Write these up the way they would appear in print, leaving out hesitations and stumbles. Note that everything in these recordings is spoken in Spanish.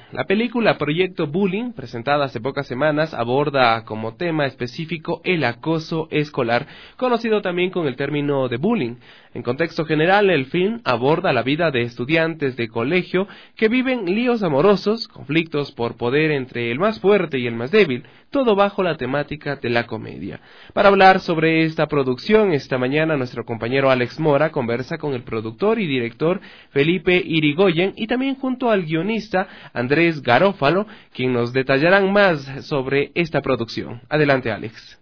La película Proyecto Bullying, presentada hace pocas semanas, aborda como tema específico el acoso escolar, conocido también con el término de bullying. En contexto general, el film aborda la vida de estudiantes de colegio que viven líos amorosos, conflictos por poder entre el más fuerte y el más débil, todo bajo la temática de la comedia. Para hablar sobre esta producción, esta mañana nuestro compañero Alex Mora conversa con el productor y director Felipe Irigoyen y también junto al guionista Andrés Garófalo, quien nos detallarán más sobre esta producción. Adelante, Alex.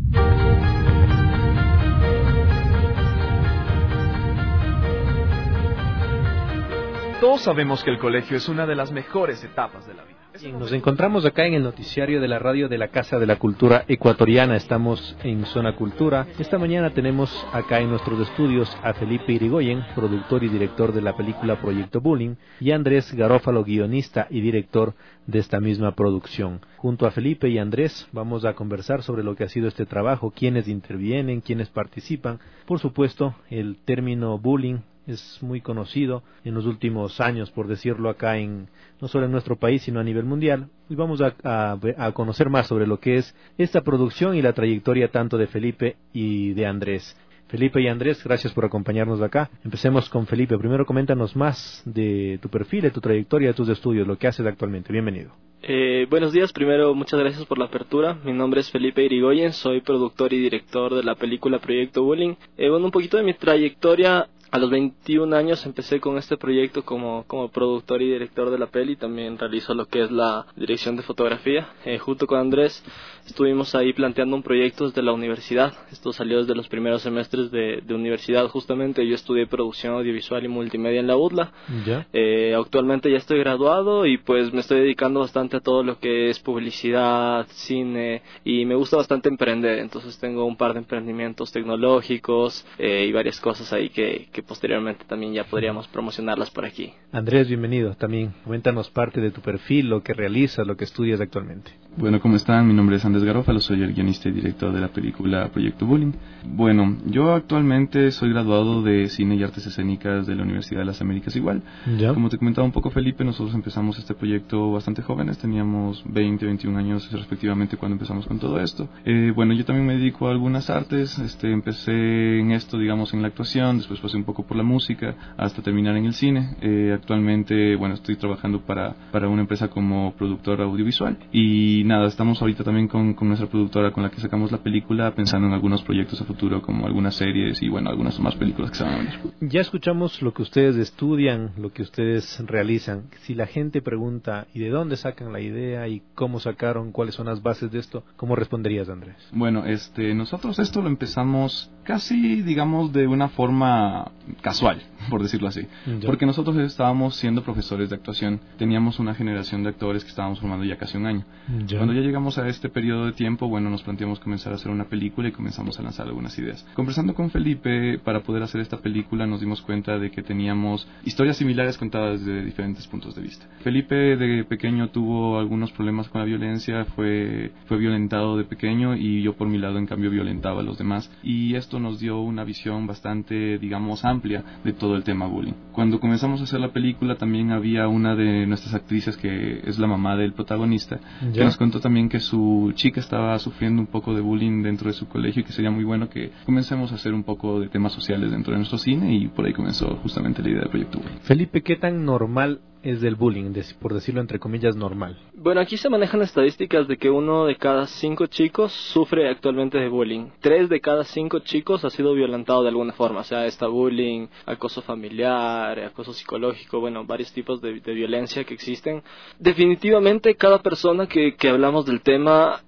Todos sabemos que el colegio es una de las mejores etapas de la vida. Nos encontramos acá en el noticiario de la radio de la Casa de la Cultura Ecuatoriana. Estamos en Zona Cultura. Esta mañana tenemos acá en nuestros estudios a Felipe Irigoyen, productor y director de la película Proyecto Bullying, y a Andrés Garófalo, guionista y director de esta misma producción. Junto a Felipe y Andrés vamos a conversar sobre lo que ha sido este trabajo, quiénes intervienen, quiénes participan. Por supuesto, el término bullying es muy conocido en los últimos años, por decirlo acá, no solo en nuestro país, sino a nivel mundial. Y vamos a conocer más sobre lo que es esta producción y la trayectoria tanto de Felipe y de Andrés. Felipe y Andrés, gracias por acompañarnos acá. Empecemos con Felipe. Primero, coméntanos más de tu perfil, de tu trayectoria, de tus estudios, lo que haces actualmente. Bienvenido. Buenos días. Primero, muchas gracias por la apertura. Mi nombre es Felipe Irigoyen, soy productor y director de la película Proyecto Bullying. Un poquito de mi trayectoria. A los 21 años empecé con este proyecto como productor y director de la peli. También realizo lo que es la dirección de fotografía. Junto con Andrés estuvimos ahí planteando un proyecto desde la universidad. Esto salió desde los primeros semestres de universidad justamente. Yo estudié producción audiovisual y multimedia en la UDLA. ¿Ya? Actualmente ya estoy graduado y pues me estoy dedicando bastante a todo lo que es publicidad, cine, y me gusta bastante emprender. Entonces tengo un par de emprendimientos tecnológicos y varias cosas ahí que posteriormente también ya podríamos promocionarlas por aquí. Andrés, bienvenido también. Cuéntanos parte de tu perfil, lo que realizas, lo que estudias actualmente. Bueno, ¿cómo están? Mi nombre es Andrés Garófalo, soy el guionista y director de la película Proyecto Bullying. Bueno, yo actualmente soy graduado de Cine y Artes Escénicas de la Universidad de las Américas igual. ¿Ya? Como te comentaba un poco, Felipe, nosotros empezamos este proyecto bastante jóvenes, teníamos 20, 21 años respectivamente cuando empezamos con todo esto. Bueno, yo también me dedico a algunas artes, empecé en esto, digamos, en la actuación, después pasé un poco por la música, hasta terminar en el cine. Actualmente, bueno, estoy trabajando para una empresa como productor audiovisual y nada, estamos ahorita también con nuestra productora con la que sacamos la película, pensando en algunos proyectos a futuro, como algunas series y bueno, algunas más películas que se van a venir. Ya escuchamos lo que ustedes estudian, lo que ustedes realizan. Si la gente pregunta, ¿y de dónde sacan la idea y cómo sacaron, cuáles son las bases de esto? ¿Cómo responderías, Andrés? Bueno, nosotros esto lo empezamos casi, digamos, de una forma casual, por decirlo así. ¿Ya? Porque nosotros estábamos siendo profesores de actuación, teníamos una generación de actores que estábamos formando ya casi un año. ¿Ya? Cuando ya llegamos a este periodo de tiempo, bueno, nos planteamos comenzar a hacer una película y comenzamos a lanzar algunas ideas. Conversando con Felipe para poder hacer esta película, nos dimos cuenta de que teníamos historias similares contadas desde diferentes puntos de vista. Felipe de pequeño tuvo algunos problemas con la violencia, fue violentado de pequeño y yo por mi lado en cambio violentaba a los demás, y esto nos dio una visión bastante, digamos, amplia de todo el tema bullying. Cuando comenzamos a hacer la película también había una de nuestras actrices que es la mamá del protagonista, ¿ya? Que nos contó también que su chica estaba sufriendo un poco de bullying dentro de su colegio y que sería muy bueno que comencemos a hacer un poco de temas sociales dentro de nuestro cine, y por ahí comenzó justamente la idea del proyecto Bullying. Felipe, ¿qué tan normal es del bullying, por decirlo entre comillas, normal? Bueno, aquí se manejan estadísticas de que 1 de cada 5 chicos sufre actualmente de bullying. 3 de cada 5 chicos ha sido violentado de alguna forma, o sea, está bullying, acoso familiar, acoso psicológico, bueno, varios tipos de violencia que existen. Definitivamente cada persona que hablamos del tema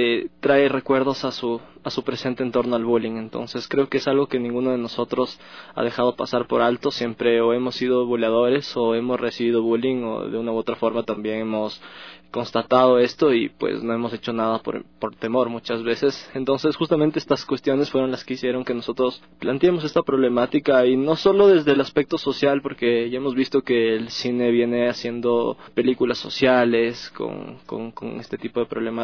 trae recuerdos a su presente en torno al bullying. Entonces creo que es algo que ninguno de nosotros ha dejado pasar por alto. Siempre o hemos sido buleadores o hemos recibido bullying, o de una u otra forma también hemos constatado esto y pues no hemos hecho nada por temor muchas veces. Entonces justamente estas cuestiones fueron las que hicieron que nosotros planteemos esta problemática, y no solo desde el aspecto social, porque ya hemos visto que el cine viene haciendo películas sociales con este tipo de problemáticas que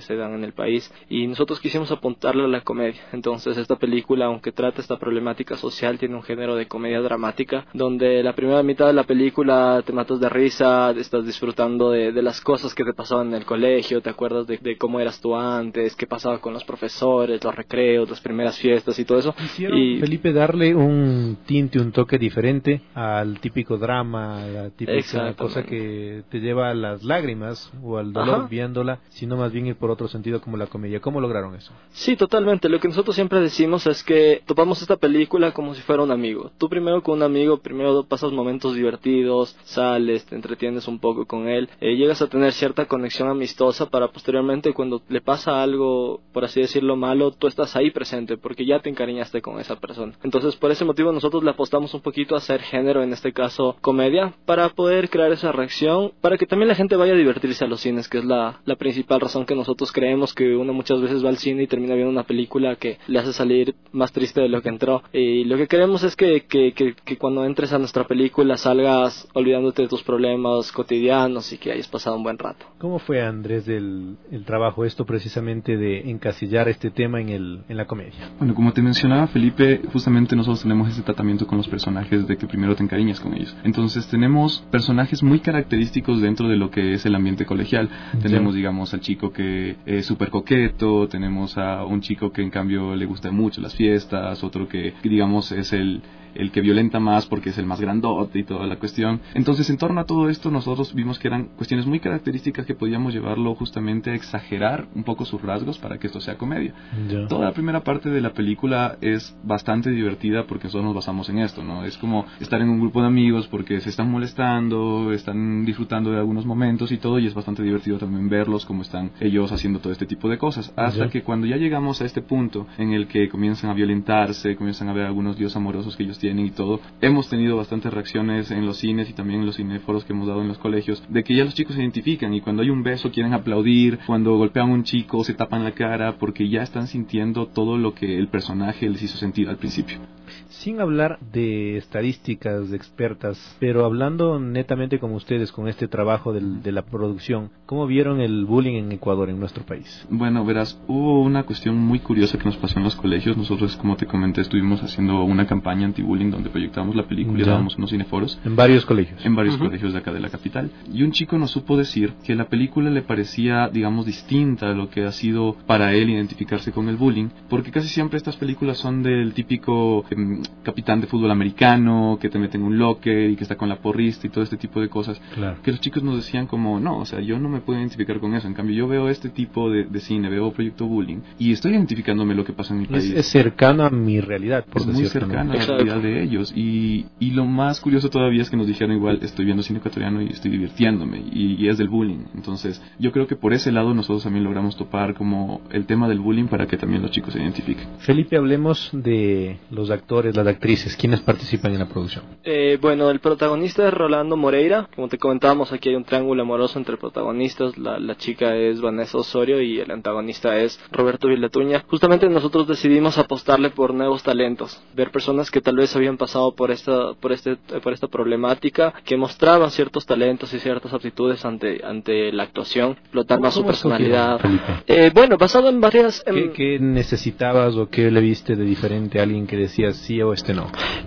se dan en el país, y nosotros quisimos apuntarle a la comedia. Entonces esta película, aunque trata esta problemática social, tiene un género de comedia dramática, donde la primera mitad de la película te matas de risa, estás disfrutando de las cosas que te pasaban en el colegio, te acuerdas de cómo eras tú antes, qué pasaba con los profesores, los recreos, las primeras fiestas y todo eso. Quisieron, Felipe, darle un tinte, un toque diferente al típico drama, la típica cosa que te lleva a las lágrimas o al dolor viéndola, sino más bien ir por otro sentido como la comedia. ¿Cómo lograron eso? Sí, totalmente. Lo que nosotros siempre decimos es que topamos esta película como si fuera un amigo. Tú primero con un amigo, primero pasas momentos divertidos, sales, te entretienes un poco con él, llegas a tener cierta conexión amistosa para posteriormente cuando le pasa algo, por así decirlo, malo, tú estás ahí presente porque ya te encariñaste con esa persona. Entonces, por ese motivo nosotros le apostamos un poquito a hacer género, en este caso comedia, para poder crear esa reacción, para que también la gente vaya a divertirse a los cines, que es la principal razón que nosotros creemos que uno muchas veces va al cine y termina viendo una película que le hace salir más triste de lo que entró. Y lo que queremos es que cuando entres a nuestra película salgas olvidándote de tus problemas cotidianos y que hayas pasado un buen rato. ¿Cómo fue, Andrés, el trabajo esto precisamente de encasillar este tema en la comedia? Bueno, como te mencionaba, Felipe, justamente nosotros tenemos ese tratamiento con los personajes de que primero te encariñas con ellos. Entonces tenemos personajes muy característicos dentro de lo que es el ambiente colegial. Tenemos, digamos, al chico que es súper coqueto, tenemos a un chico que en cambio le gustan mucho las fiestas, otro que digamos es el que violenta más porque es el más grandote y toda la cuestión. Entonces, en torno a todo esto, nosotros vimos que eran cuestiones muy características que podíamos llevarlo justamente a exagerar un poco sus rasgos para que esto sea comedia. Toda la primera parte de la película es bastante divertida porque nosotros nos basamos en esto, ¿no? Es como estar en un grupo de amigos porque se están molestando, están disfrutando de algunos momentos y todo, y es bastante divertido también verlos como están ellos haciendo todo este tipo de cosas. Hasta que cuando ya llegamos a este punto en el que comienzan a violentarse, comienzan a ver algunos líos amorosos que ellos tienen y todo, hemos tenido bastantes reacciones en los cines y también en los cinéforos que hemos dado en los colegios, de que ya los chicos se identifican y cuando hay un beso quieren aplaudir, cuando golpean a un chico se tapan la cara porque ya están sintiendo todo lo que el personaje les hizo sentir al principio. Sin hablar de estadísticas expertas, pero hablando netamente como ustedes con este trabajo de la producción, ¿cómo vieron el bullying en Ecuador, en nuestro país? Bueno, verás, hubo una cuestión muy curiosa que nos pasó en los colegios. Nosotros, como te comenté, estuvimos haciendo una campaña anti-bullying donde proyectábamos la película y dábamos unos cineforos. En varios colegios. En varios colegios de acá de la capital. Y un chico nos supo decir que la película le parecía, digamos, distinta a lo que ha sido para él identificarse con el bullying, porque casi siempre estas películas son del típico capitán de fútbol americano que te mete en un locker y que está con la porrista y todo este tipo de cosas. Claro. Que los chicos nos decían como, no, o sea, yo no me puedo identificar con eso. En cambio, yo veo este tipo de cine, veo Proyecto Bullying y estoy identificándome lo que pasa en mi país. Es cercano a mi realidad, por decirlo. Es muy cercano a la realidad de ellos. Y lo más curioso todavía es que nos dijeron igual, estoy viendo cine ecuatoriano y estoy divirtiéndome, y es del bullying. Entonces, yo creo que por ese lado nosotros también logramos topar como el tema del bullying para que también los chicos se identifiquen. Felipe, hablemos de los actores, las actrices, ¿quiénes participan en la producción? Bueno, el protagonista es Rolando Moreira. Como te comentábamos, aquí hay un triángulo amoroso entre protagonistas. La chica es Vanessa Osorio y el antagonista es Roberto Vilatuña. Justamente nosotros decidimos apostarle por nuevos talentos, ver personas que tal vez habían pasado por esta problemática, que mostraban ciertos talentos y ciertas aptitudes ante la actuación, explotar más su personalidad. Bueno, basado en varias... ¿Qué necesitabas o qué le viste de diferente a alguien que decías sí o no?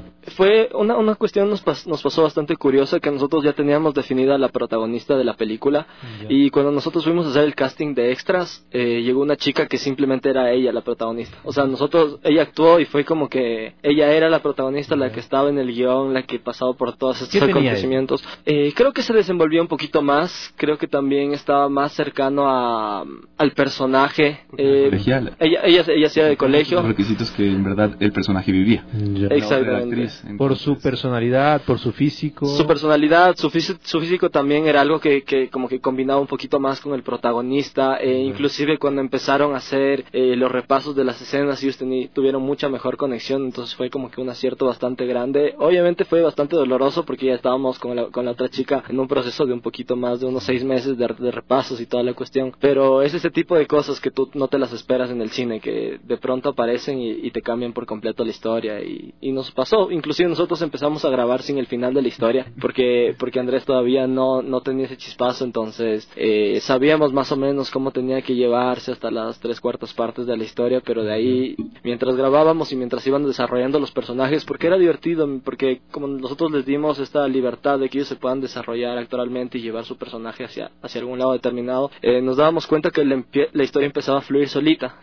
Fue una cuestión nos pasó bastante curiosa, que nosotros ya teníamos definida la protagonista de la película, y cuando nosotros fuimos a hacer el casting de extras, llegó una chica que simplemente era ella la protagonista. O sea, ella actuó y fue como que ella era la protagonista, la que estaba en el guión, la que pasaba por todos estos acontecimientos. Creo que se desenvolvió un poquito más, creo que también estaba más cercano al personaje. Colegial. Ella hacía de colegio. Los requisitos que en verdad el personaje vivía. Exactamente. Entonces, por su personalidad, por su físico. Su personalidad, su físico también era algo que como que combinaba un poquito más con el protagonista. Inclusive cuando empezaron a hacer los repasos de las escenas, ellos tuvieron mucha mejor conexión, entonces fue como que un acierto bastante grande. Obviamente fue bastante doloroso porque ya estábamos con la otra chica en un proceso de un poquito más de unos 6 meses de repasos y toda la cuestión. Pero es ese tipo de cosas que tú no te las esperas en el cine, que de pronto aparecen y te cambian por completo la historia. Y nos pasó. inclusive nosotros empezamos a grabar sin el final de la historia, porque Andrés todavía no tenía ese chispazo, entonces sabíamos más o menos cómo tenía que llevarse hasta las 3/4 partes de la historia, pero de ahí, mientras grabábamos y mientras iban desarrollando los personajes, porque era divertido, porque como nosotros les dimos esta libertad de que ellos se puedan desarrollar actualmente y llevar su personaje hacia algún lado determinado, nos dábamos cuenta que la historia empezaba a fluir solita,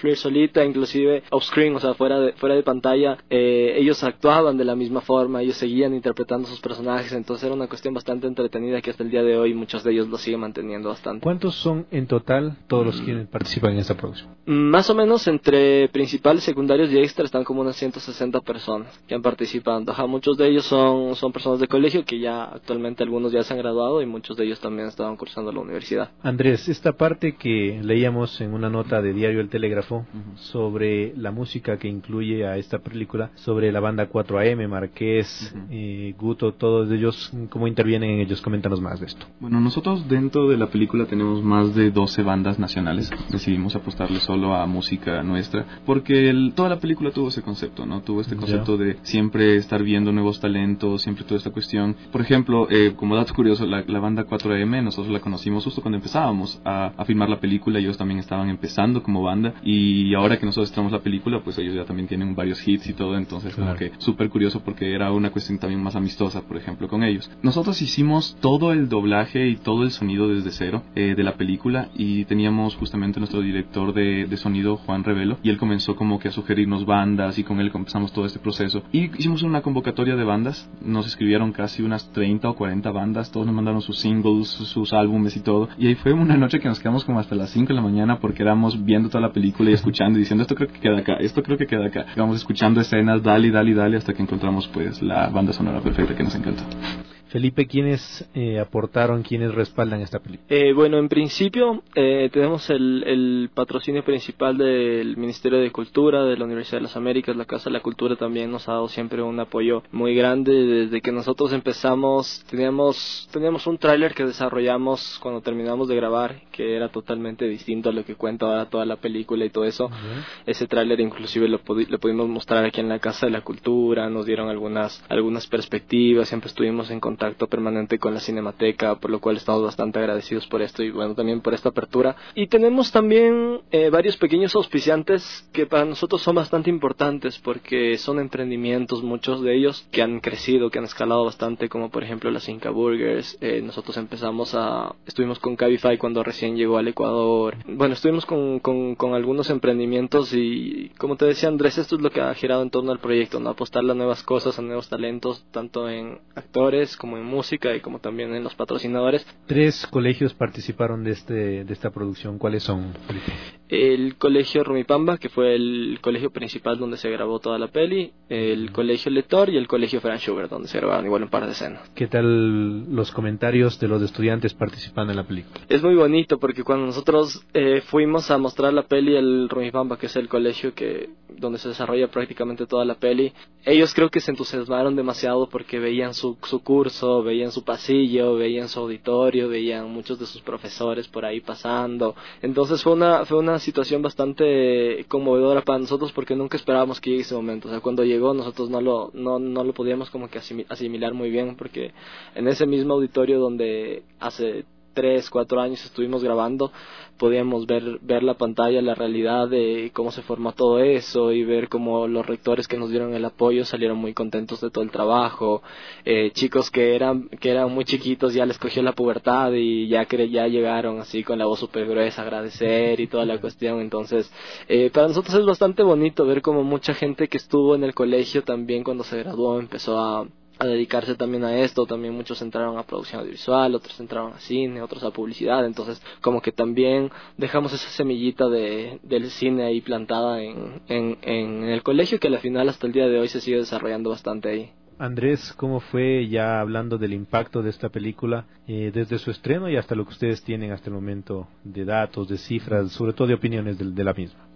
inclusive off-screen, o sea, fuera de pantalla, ellos actuaban de la misma forma, ellos seguían interpretando sus personajes, entonces era una cuestión bastante entretenida que hasta el día de hoy muchos de ellos lo siguen manteniendo bastante. ¿Cuántos son en total todos los quienes participan en esta producción? Más o menos entre principales, secundarios y extras están como unas 160 personas que han participado. Muchos de ellos son personas de colegio que ya actualmente algunos ya se han graduado y muchos de ellos también estaban cursando la universidad. Andrés, esta parte que leíamos en una nota de Diario El Telégrafo sobre la música que incluye a esta película, sobre la banda 4AM, Marqués, Guto, todos ellos, ¿cómo intervienen en ellos? Coméntanos más de esto. Bueno, nosotros dentro de la película tenemos más de 12 bandas nacionales. Decidimos apostarle solo a música nuestra porque toda la película tuvo ese concepto, ¿no? Tuvo este concepto de siempre estar viendo nuevos talentos, siempre toda esta cuestión. Por ejemplo, como dato curioso, la banda 4AM nosotros la conocimos justo cuando empezábamos a filmar la película. Ellos también estaban empezando como banda y ahora que nosotros estrenamos la película, pues ellos ya también tienen varios hits y todo, entonces como que súper curioso porque era una cuestión también más amistosa, por ejemplo, con ellos. Nosotros hicimos todo el doblaje y todo el sonido desde cero de la película y teníamos justamente nuestro director de sonido, Juan Revelo, y él comenzó como que a sugerirnos bandas y con él comenzamos todo este proceso y hicimos una convocatoria de bandas. Nos escribieron casi unas 30 o 40 bandas, todos nos mandaron sus singles, sus álbumes y todo, y ahí fue una noche que nos quedamos como hasta las 5 de la mañana porque éramos viendo toda la película y escuchando y diciendo esto creo que queda acá, esto creo que queda acá. Íbamos escuchando escenas, dale hasta que encontramos pues la banda sonora perfecta que nos encantó. Felipe, ¿quiénes aportaron, quiénes respaldan esta película? Bueno, en principio tenemos el patrocinio principal del Ministerio de Cultura, de la Universidad de las Américas. La Casa de la Cultura también nos ha dado siempre un apoyo muy grande. Desde que nosotros empezamos, teníamos un tráiler que desarrollamos cuando terminamos de grabar, que era totalmente distinto a lo que cuenta ahora toda la película y todo eso. Ese tráiler inclusive lo pudimos mostrar aquí en la Casa de la Cultura, nos dieron algunas perspectivas, siempre estuvimos en contacto permanente con la Cinemateca, por lo cual estamos bastante agradecidos por esto y bueno, también por esta apertura. Y tenemos también varios pequeños auspiciantes que para nosotros son bastante importantes porque son emprendimientos, muchos de ellos que han crecido, que han escalado bastante, como por ejemplo las Inca Burgers. Nosotros estuvimos con Cabify cuando recién llegó al Ecuador. Bueno, estuvimos con algunos emprendimientos y como te decía Andrés, esto es lo que ha girado en torno al proyecto, ¿no? Apostarle a nuevas cosas, a nuevos talentos, tanto en actores como en música y como también en los patrocinadores. 3 colegios participaron de esta producción. ¿Cuáles son, Felipe? El colegio Rumipamba, que fue el colegio principal donde se grabó toda la peli, el colegio Lector y el colegio Franz Schubert, donde se grabaron igual un par de escenas. ¿Qué tal los comentarios de los estudiantes participando en la película? Es muy bonito porque cuando nosotros fuimos a mostrar la peli al Rumipamba, que es el colegio donde se desarrolla prácticamente toda la peli, ellos creo que se entusiasmaron demasiado porque veían su curso, veían su pasillo, veían su auditorio, veían muchos de sus profesores por ahí pasando. Entonces fue una situación bastante conmovedora para nosotros porque nunca esperábamos que llegue ese momento. O sea, cuando llegó nosotros no lo podíamos como que asimilar muy bien porque en ese mismo auditorio donde hace 3-4 años estuvimos grabando, podíamos ver la pantalla, la realidad de cómo se formó todo eso y ver cómo los rectores que nos dieron el apoyo salieron muy contentos de todo el trabajo. Chicos que eran muy chiquitos ya les cogió la pubertad y ya llegaron así con la voz súper gruesa a agradecer y toda la cuestión. Entonces para nosotros es bastante bonito ver cómo mucha gente que estuvo en el colegio también cuando se graduó empezó a dedicarse también a esto. También muchos entraron a producción audiovisual, otros entraron a cine, otros a publicidad. Entonces como que también dejamos esa semillita del cine ahí plantada en el colegio, que al final hasta el día de hoy se sigue desarrollando bastante ahí. Andrés, ¿cómo fue, ya hablando del impacto de esta película, desde su estreno y hasta lo que ustedes tienen hasta el momento de datos, de cifras, sobre todo de opiniones de la misma?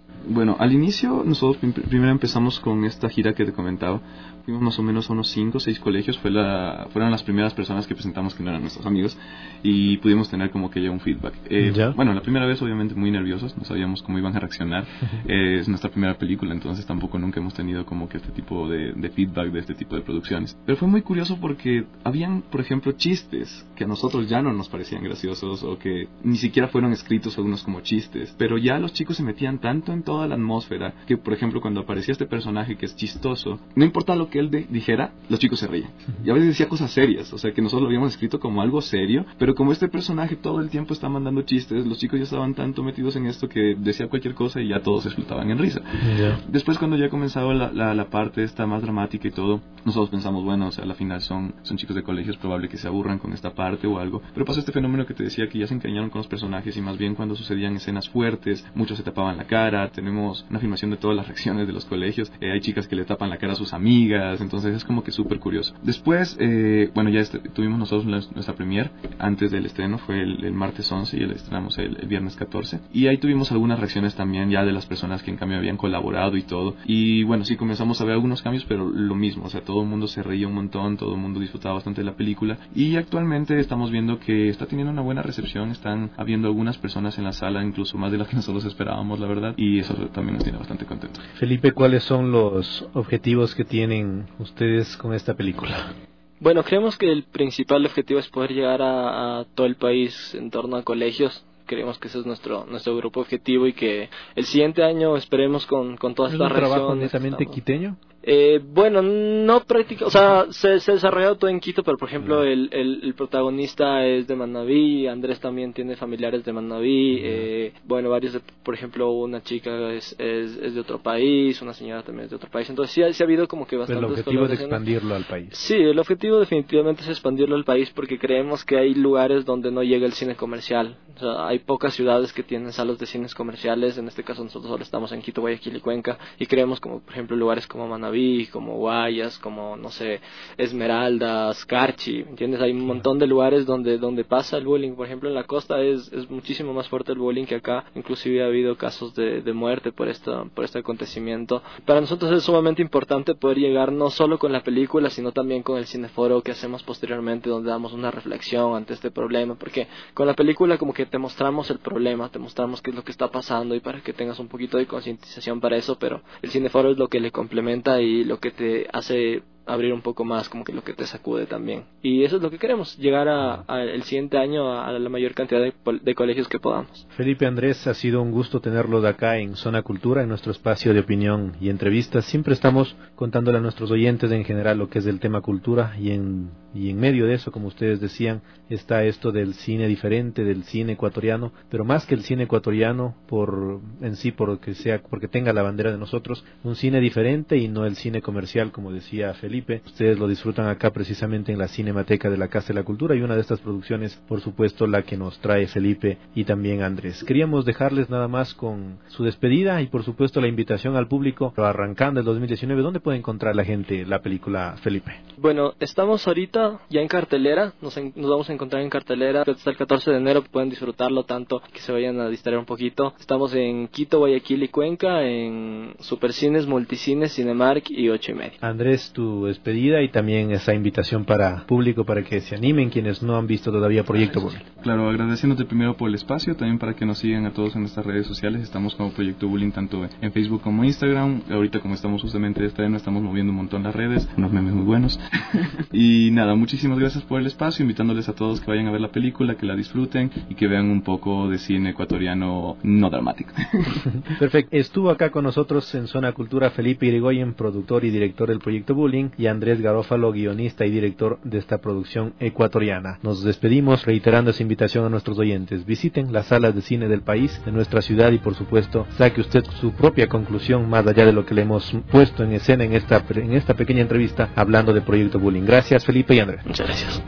Bueno, al inicio nosotros primero empezamos con esta gira que te comentaba. Fuimos más o menos a unos 5 o 6 colegios. Fueron las primeras personas que presentamos que no eran nuestros amigos y pudimos tener como que ya un feedback. Bueno, la primera vez obviamente muy nerviosos, no sabíamos cómo iban a reaccionar. Es nuestra primera película, entonces tampoco nunca hemos tenido como que este tipo de feedback de este tipo de producciones. Pero fue muy curioso porque habían, por ejemplo, chistes que a nosotros ya no nos parecían graciosos o que ni siquiera fueron escritos algunos como chistes. Pero ya los chicos se metían tanto en toda la atmósfera que, por ejemplo, cuando aparecía este personaje que es chistoso, no importa lo que él dijera, los chicos se reían. Y a veces decía cosas serias, o sea que nosotros lo habíamos escrito como algo serio, pero como este personaje todo el tiempo está mandando chistes, los chicos ya estaban tanto metidos en esto que decía cualquier cosa y ya todos explotaban en risa. Después, cuando ya comenzaba la parte esta más dramática y todo, nosotros pensamos, bueno, o sea, al final son chicos de colegio, es probable que se aburran con esta parte o algo, pero pasó este fenómeno que te decía, que ya se encariñaron con los personajes y más bien cuando sucedían escenas fuertes, muchos se tapaban la cara. Tenemos una filmación de todas las reacciones de los colegios, hay chicas que le tapan la cara a sus amigas, entonces es como que súper curioso. Después, bueno, ya tuvimos nosotros nuestra premiere antes del estreno, fue el martes 11 y la estrenamos el viernes 14, y ahí tuvimos algunas reacciones también ya de las personas que en cambio habían colaborado y todo, y bueno, sí comenzamos a ver algunos cambios, pero lo mismo, o sea, todo el mundo se reía un montón, todo el mundo disfrutaba bastante de la película, y actualmente estamos viendo que está teniendo una buena recepción, están habiendo algunas personas en la sala, incluso más de las que nosotros esperábamos, la verdad, y eso también nos tiene bastante contentos. Felipe, ¿cuáles son los objetivos que tienen ustedes con esta película? Bueno, creemos que el principal objetivo es poder llegar a todo el país en torno a colegios. Creemos que ese es nuestro grupo objetivo y que el siguiente año esperemos con todas estas reacciones. ¿Es un trabajo netamente quiteño? Bueno, no práctica, o sea, se desarrolló todo en Quito, pero por ejemplo el protagonista es de Manabí, Andrés también tiene familiares de Manabí, bueno, varios, por ejemplo, una chica es de otro país, una señora también es de otro país, entonces sí ha habido como que bastantes. Pero el objetivo es expandirlo al país. Sí, el objetivo definitivamente es expandirlo al país porque creemos que hay lugares donde no llega el cine comercial, o sea, hay pocas ciudades que tienen salas de cines comerciales, en este caso nosotros solo estamos en Quito, Guayaquil y Cuenca, y creemos como, por ejemplo, lugares como Manabí, como Guayas, como, no sé, Esmeraldas, Carchi, ¿entiendes? Hay un montón de lugares donde pasa el bullying. Por ejemplo, en la costa es muchísimo más fuerte el bullying que acá. Inclusive ha habido casos de muerte por este acontecimiento. Para nosotros es sumamente importante poder llegar no solo con la película, sino también con el cineforo que hacemos posteriormente, donde damos una reflexión ante este problema, porque con la película como que te mostramos el problema, te mostramos qué es lo que está pasando y para que tengas un poquito de concientización para eso, pero el cineforo es lo que le complementa y lo que te hace abrir un poco más, como que lo que te sacude también. Y eso es lo que queremos, llegar el siguiente año a la mayor cantidad de colegios que podamos. Felipe, Andrés, ha sido un gusto tenerlo de acá en Zona Cultura, en nuestro espacio de opinión y entrevistas. Siempre estamos contándole a nuestros oyentes en general lo que es el tema cultura y en medio de eso, como ustedes decían, está esto del cine diferente, del cine ecuatoriano, pero más que el cine ecuatoriano porque tenga la bandera de nosotros, un cine diferente y no el cine comercial, como decía Felipe. Ustedes lo disfrutan acá precisamente en la Cinemateca de la Casa de la Cultura y una de estas producciones, por supuesto, la que nos trae Felipe y también Andrés. Queríamos dejarles nada más con su despedida y por supuesto la invitación al público arrancando el 2019. ¿Dónde puede encontrar la gente la película, Felipe? Bueno, estamos ahorita ya en cartelera, nos vamos a encontrar en cartelera hasta el 14 de enero, pueden disfrutarlo tanto que se vayan a distraer un poquito. Estamos en Quito, Guayaquil y Cuenca, en Supercines, Multicines, Cinemark y 8:30. Andrés, tu despedida y también esa invitación para público para que se animen quienes no han visto todavía Proyecto Bullying. Claro, agradeciéndote primero por el espacio, también para que nos sigan a todos en nuestras redes sociales. Estamos como Proyecto Bullying tanto en Facebook como Instagram. Ahorita como estamos justamente de estreno, estamos moviendo un montón las redes, unos memes muy buenos. Y nada, muchísimas gracias por el espacio, invitándoles a todos que vayan a ver la película, que la disfruten y que vean un poco de cine ecuatoriano no dramático. Perfecto. Estuvo acá con nosotros en Zona Cultura Felipe Irigoyen, productor y director del Proyecto Bullying, y Andrés Garófalo, guionista y director de esta producción ecuatoriana. Nos despedimos reiterando esa invitación a nuestros oyentes. Visiten las salas de cine del país, de nuestra ciudad, y por supuesto saque usted su propia conclusión más allá de lo que le hemos puesto en escena en esta pequeña entrevista hablando de Proyecto Bullying. Gracias, Felipe y Andrés. Muchas gracias.